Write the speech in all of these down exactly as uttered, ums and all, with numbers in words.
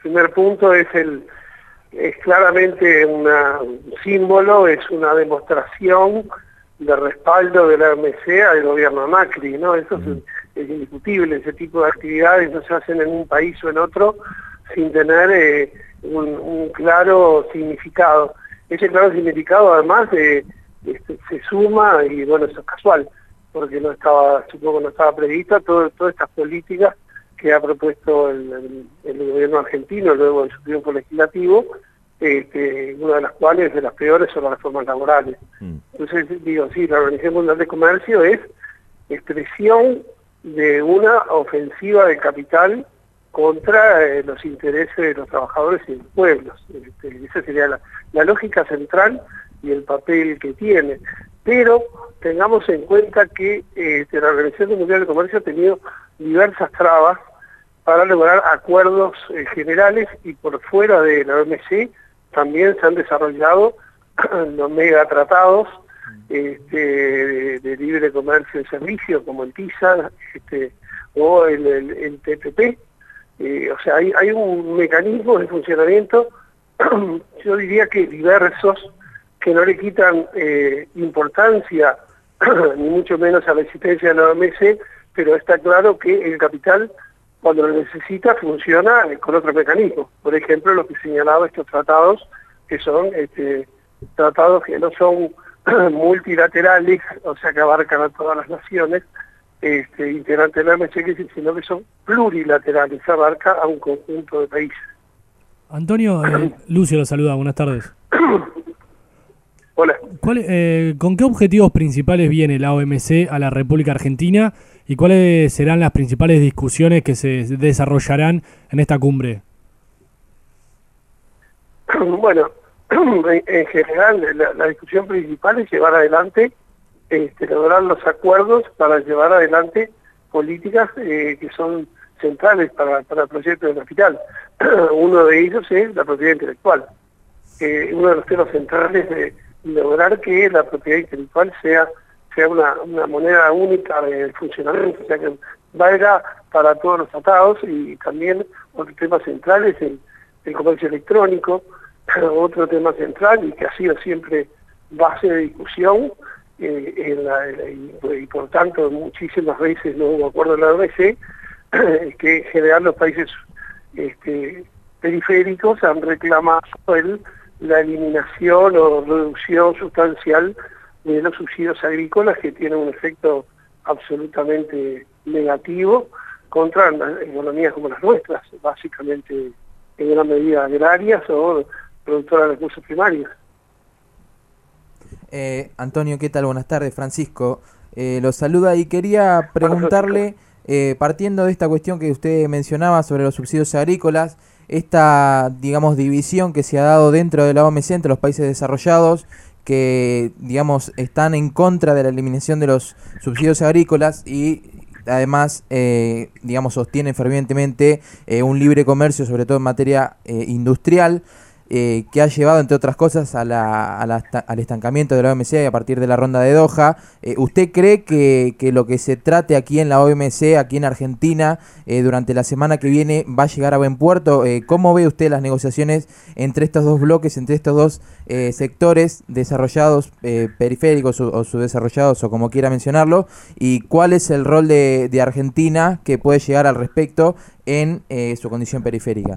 primer punto es el es claramente una, un símbolo, es una demostración de respaldo de la O M C al gobierno de Macri, ¿no? Eso uh-huh. es, es indiscutible, ese tipo de actividades no se hacen en un país o en otro sin tener eh, un, un claro significado. Ese claro significado además eh, este, se suma, y bueno, eso es casual, porque no estaba, supongo que no estaba prevista todo, todas estas políticas que ha propuesto el, el, el gobierno argentino luego de su triunfo legislativo, este, una de las cuales, de las peores, son las reformas laborales. Mm. Entonces, digo, sí, la Organización Mundial de Comercio es expresión de una ofensiva de capital contra eh, los intereses de los trabajadores y de los pueblos. Este, esa sería la, la lógica central y el papel que tiene. Pero tengamos en cuenta que eh, la Organización Mundial de Comercio ha tenido diversas trabas para lograr acuerdos eh, generales, y por fuera de la O M C también se han desarrollado los megatratados este, de, de libre comercio y servicio, como el TISA este, o el, el, el T P P. Eh, o sea, hay, hay un mecanismo de funcionamiento, yo diría que diversos, que no le quitan eh, importancia, ni mucho menos a la existencia de la O M C, pero está claro que el capital, cuando lo necesita, funciona con otro mecanismo. Por ejemplo, lo que señalaba estos tratados, que son este, tratados que no son multilaterales, o sea, que abarcan a todas las naciones este, integrantes de la O M C, sino que son plurilaterales, abarca a un conjunto de países. Antonio, eh, Lucio lo saluda, buenas tardes. Hola. ¿Cuál, eh, ¿Con qué objetivos principales viene la O M C a la República Argentina y cuáles serán las principales discusiones que se desarrollarán en esta cumbre? Bueno, en general la, la discusión principal es llevar adelante, este, lograr los acuerdos para llevar adelante políticas eh, que son centrales para, para el proyecto de capital. Uno de ellos es la propiedad intelectual. Eh, uno de los temas centrales de lograr que la propiedad intelectual sea, sea una, una moneda única de funcionamiento, o sea que valga para todos los tratados, y también otro tema central es el, el comercio electrónico, otro tema central y que ha sido siempre base de discusión eh, en la, en la, y, y por tanto muchísimas veces no hubo acuerdo en la O M C, que en general los países este, periféricos han reclamado el la eliminación o reducción sustancial de los subsidios agrícolas, que tienen un efecto absolutamente negativo contra las economías como las nuestras, básicamente en gran medida agrarias o productoras de recursos primarios. Eh, Antonio, ¿qué tal? Buenas tardes. Francisco eh, los saluda y quería preguntarle, eh, partiendo de esta cuestión que usted mencionaba sobre los subsidios agrícolas, esta, digamos, división que se ha dado dentro de la O M C entre los países desarrollados que, digamos, están en contra de la eliminación de los subsidios agrícolas y además, eh, digamos, sostienen fervientemente eh, un libre comercio, sobre todo en materia eh, industrial, eh, que ha llevado, entre otras cosas, a la, a la, al estancamiento de la O M C a partir de la ronda de Doha. Eh, ¿Usted cree que, que lo que se trate aquí en la O M C, aquí en Argentina, eh, durante la semana que viene, va a llegar a buen puerto? Eh, ¿Cómo ve usted las negociaciones entre estos dos bloques, entre estos dos eh, sectores desarrollados, eh, periféricos o, o subdesarrollados, o como quiera mencionarlo? ¿Y cuál es el rol de, de Argentina que puede llegar al respecto en eh, su condición periférica?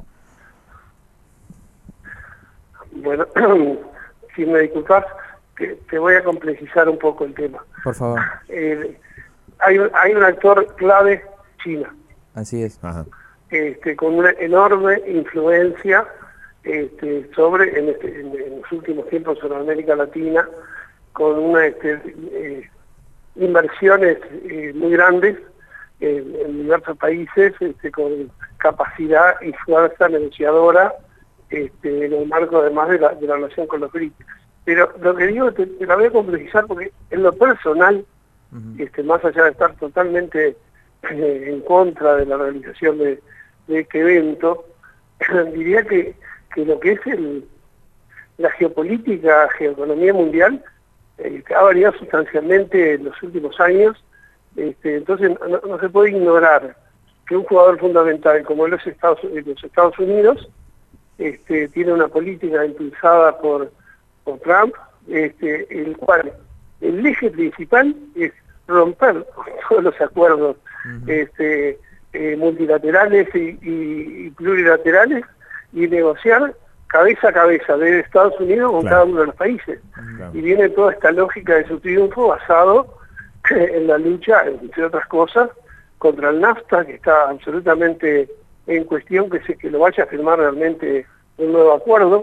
Bueno, si me disculpas, te, te voy a complejizar un poco el tema. Por favor. Eh, hay, un, hay un actor clave, China. Así es. Ajá. Este, con una enorme influencia este, sobre, en, este, en, en los últimos tiempos sobre América Latina, con una este, eh, inversiones eh, muy grandes en, en diversos países, este, con capacidad y fuerza negociadora, Este, en el marco además de la, de la relación con los B R I C. Pero lo que digo, te, te la voy a complejizar porque en lo personal, uh-huh. este, más allá de estar totalmente eh, en contra de la realización de, de este evento, diría que, que lo que es el, la geopolítica, geoeconomía mundial, eh, ha variado sustancialmente en los últimos años, este, entonces no, no se puede ignorar que un jugador fundamental como los Estados, los Estados Unidos este, tiene una política impulsada por, por Trump, este, el cual el eje principal es romper todos los acuerdos uh-huh. este, eh, multilaterales y, y, y plurilaterales y negociar cabeza a cabeza de Estados Unidos con claro. cada uno de los países. Claro. Y viene toda esta lógica de su triunfo basado en la lucha, entre otras cosas, contra el NAFTA, que está absolutamente en cuestión que se que lo vaya a firmar realmente un nuevo acuerdo,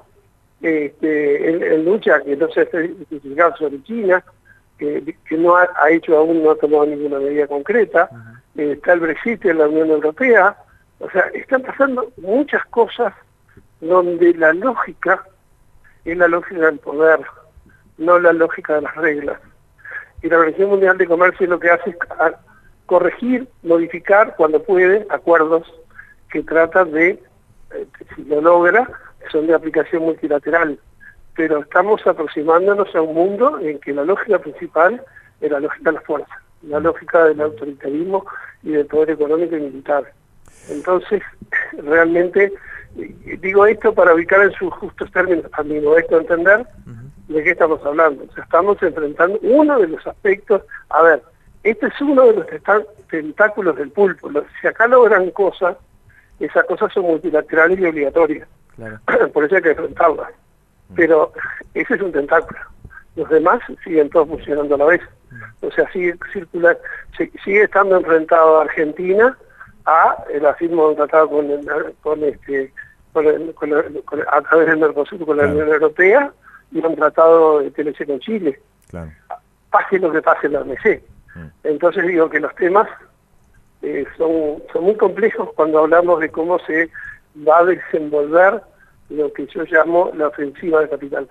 este, en, en lucha que no se ha especificado sobre China, que, que no ha, ha hecho aún, no ha tomado ninguna medida concreta, uh-huh. eh, está el Brexit en la Unión Europea, o sea, están pasando muchas cosas donde la lógica es la lógica del poder, no la lógica de las reglas. Y la Organización Mundial de Comercio lo que hace es corregir, modificar cuando puede acuerdos que tratan de, eh, si lo logra, son de aplicación multilateral. Pero estamos aproximándonos a un mundo en que la lógica principal es la lógica de la fuerza, la lógica del autoritarismo y del poder económico y militar. Entonces, realmente, digo esto para ubicar en sus justos términos, a mi modesto entender, de qué estamos hablando. O sea, estamos enfrentando uno de los aspectos, a ver, este es uno de los tentáculos del pulpo. Si acá logran cosas, esas cosas son multilaterales y obligatorias. Claro. Por eso hay que enfrentarlas. Pero ese es un tentáculo. Los demás siguen todos funcionando a la vez. O sea, sigue circular, sigue estando enfrentado a Argentina a la firma de un tratado con, con este con el, con el, con el, a través del Mercosur con la claro. Unión Europea y un tratado de T L C con Chile. Claro. Pase lo que pase en la O M C. Mm. Entonces digo que los temas eh, son, son muy complejos cuando hablamos de cómo se va a desenvolver lo que yo llamo la ofensiva de capital.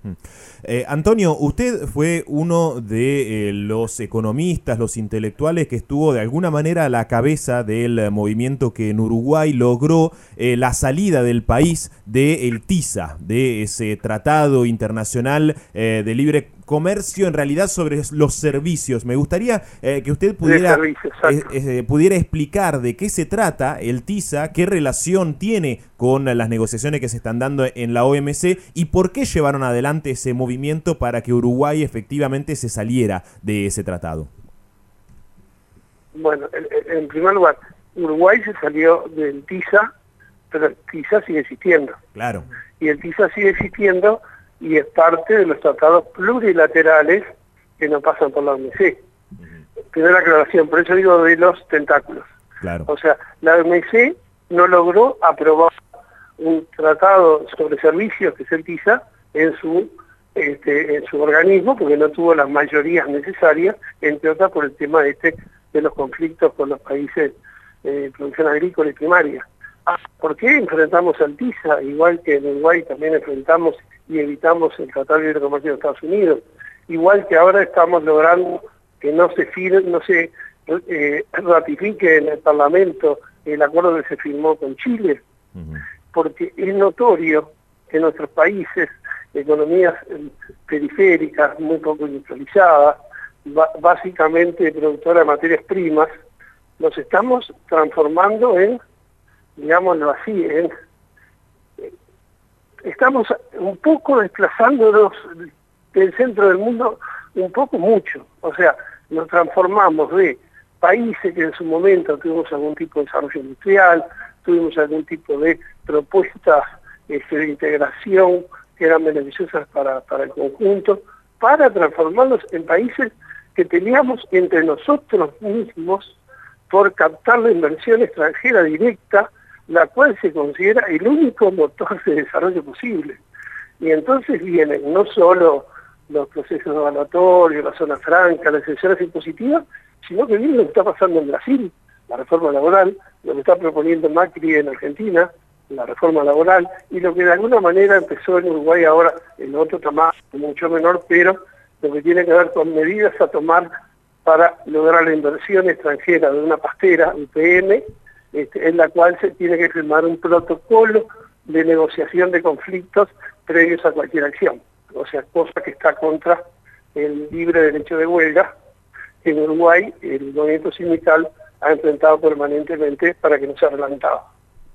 Eh, Antonio, usted fue uno de eh, los economistas, los intelectuales que estuvo de alguna manera a la cabeza del eh, movimiento que en Uruguay logró eh, la salida del país del TISA, de ese tratado internacional eh, de libre comercio, en realidad sobre los servicios. Me gustaría eh, que usted pudiera, eh, eh, pudiera explicar de qué se trata el TISA, qué relación tiene con las negociaciones que se están dando en la O M C y por qué llevaron adelante ese movimiento para que Uruguay efectivamente se saliera de ese tratado. Bueno, en, en primer lugar, Uruguay se salió del TISA, pero el TISA sigue existiendo. Claro. Y el TISA sigue existiendo y es parte de los tratados plurilaterales que no pasan por la O M C. Uh-huh. Primera aclaración, por eso digo de los tentáculos. Claro. O sea, la O M C no logró aprobar un tratado sobre servicios, que es el TISA, en su, este, en su organismo, porque no tuvo las mayorías necesarias, entre otras por el tema este de los conflictos con los países de eh, producción agrícola y primaria. Ah, ¿por qué enfrentamos al TISA? Igual que en Uruguay también enfrentamos y evitamos el Tratado de Libre Comercio de Estados Unidos. Igual que ahora estamos logrando que no se firme, no se eh, ratifique en el Parlamento el acuerdo que se firmó con Chile, uh-huh. porque es notorio que nuestros países, economías periféricas, muy poco industrializadas, básicamente productoras de materias primas, nos estamos transformando en, digámoslo así, en, estamos un poco desplazándonos del centro del mundo, un poco mucho. O sea, nos transformamos de países que en su momento tuvimos algún tipo de desarrollo industrial, tuvimos algún tipo de propuestas este, de integración que eran beneficiosas para, para el conjunto, para transformarlos en países que teníamos entre nosotros mismos por captar la inversión extranjera directa, la cual se considera el único motor de desarrollo posible. Y entonces vienen no solo los procesos evaluatorios, la zona franca, las exenciones impositivas, sino que viene lo que está pasando en Brasil, la reforma laboral, lo que está proponiendo Macri en Argentina, la reforma laboral, y lo que de alguna manera empezó en Uruguay ahora, en otro tamaño mucho menor, pero lo que tiene que ver con medidas a tomar para lograr la inversión extranjera de una pastera, U P M, este, en la cual se tiene que firmar un protocolo de negociación de conflictos previos a cualquier acción. O sea, cosa que está contra el libre derecho de huelga. En Uruguay el movimiento sindical ha enfrentado permanentemente para que no sea relanzado.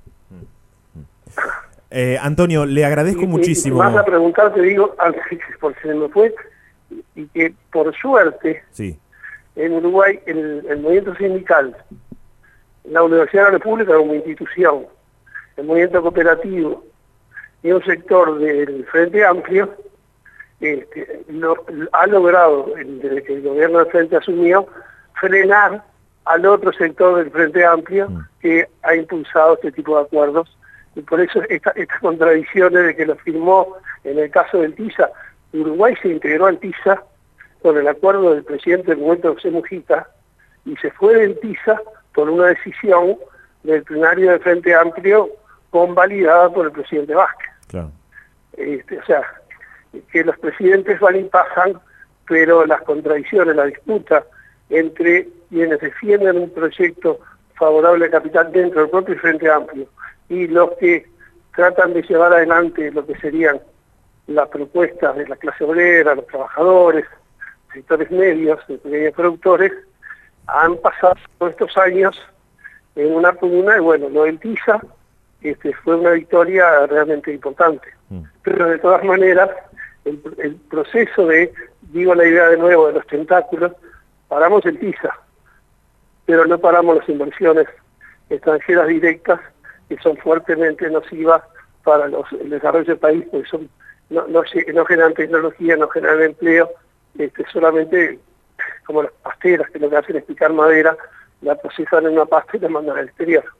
Eh, Antonio, le agradezco y, muchísimo. Y vas a preguntar, te digo, porque se me fue, y que por suerte, sí. en Uruguay, el, el movimiento sindical, la Universidad de la República como institución, el movimiento cooperativo y un sector del Frente Amplio, este, lo, ha logrado, desde que el gobierno del Frente asumió, frenar al otro sector del Frente Amplio mm. que ha impulsado este tipo de acuerdos. Y por eso esta, estas contradicciones de que lo firmó en el caso del TISA, Uruguay se integró al TISA con el acuerdo del presidente del momento José Mujica y se fue del TISA por una decisión del plenario del Frente Amplio convalidada por el presidente Vázquez. Claro. Este, o sea, que los presidentes van y pasan, pero las contradicciones, la disputa entre quienes defienden un proyecto favorable al capital dentro del propio Frente Amplio y los que tratan de llevar adelante lo que serían las propuestas de la clase obrera, los trabajadores, sectores medios, de pequeños productores, han pasado estos años en una pugna y bueno, lo del TISA este, fue una victoria realmente importante. Mm. Pero de todas maneras, el, el proceso de, digo la idea de nuevo de los tentáculos, paramos el TISA, pero no paramos las inversiones extranjeras directas que son fuertemente nocivas para los, el desarrollo del país, porque son, no, no, no generan tecnología, no generan empleo, este, solamente como las pasteras que lo que hacen es picar madera, la procesan en una pasta y la mandan al exterior.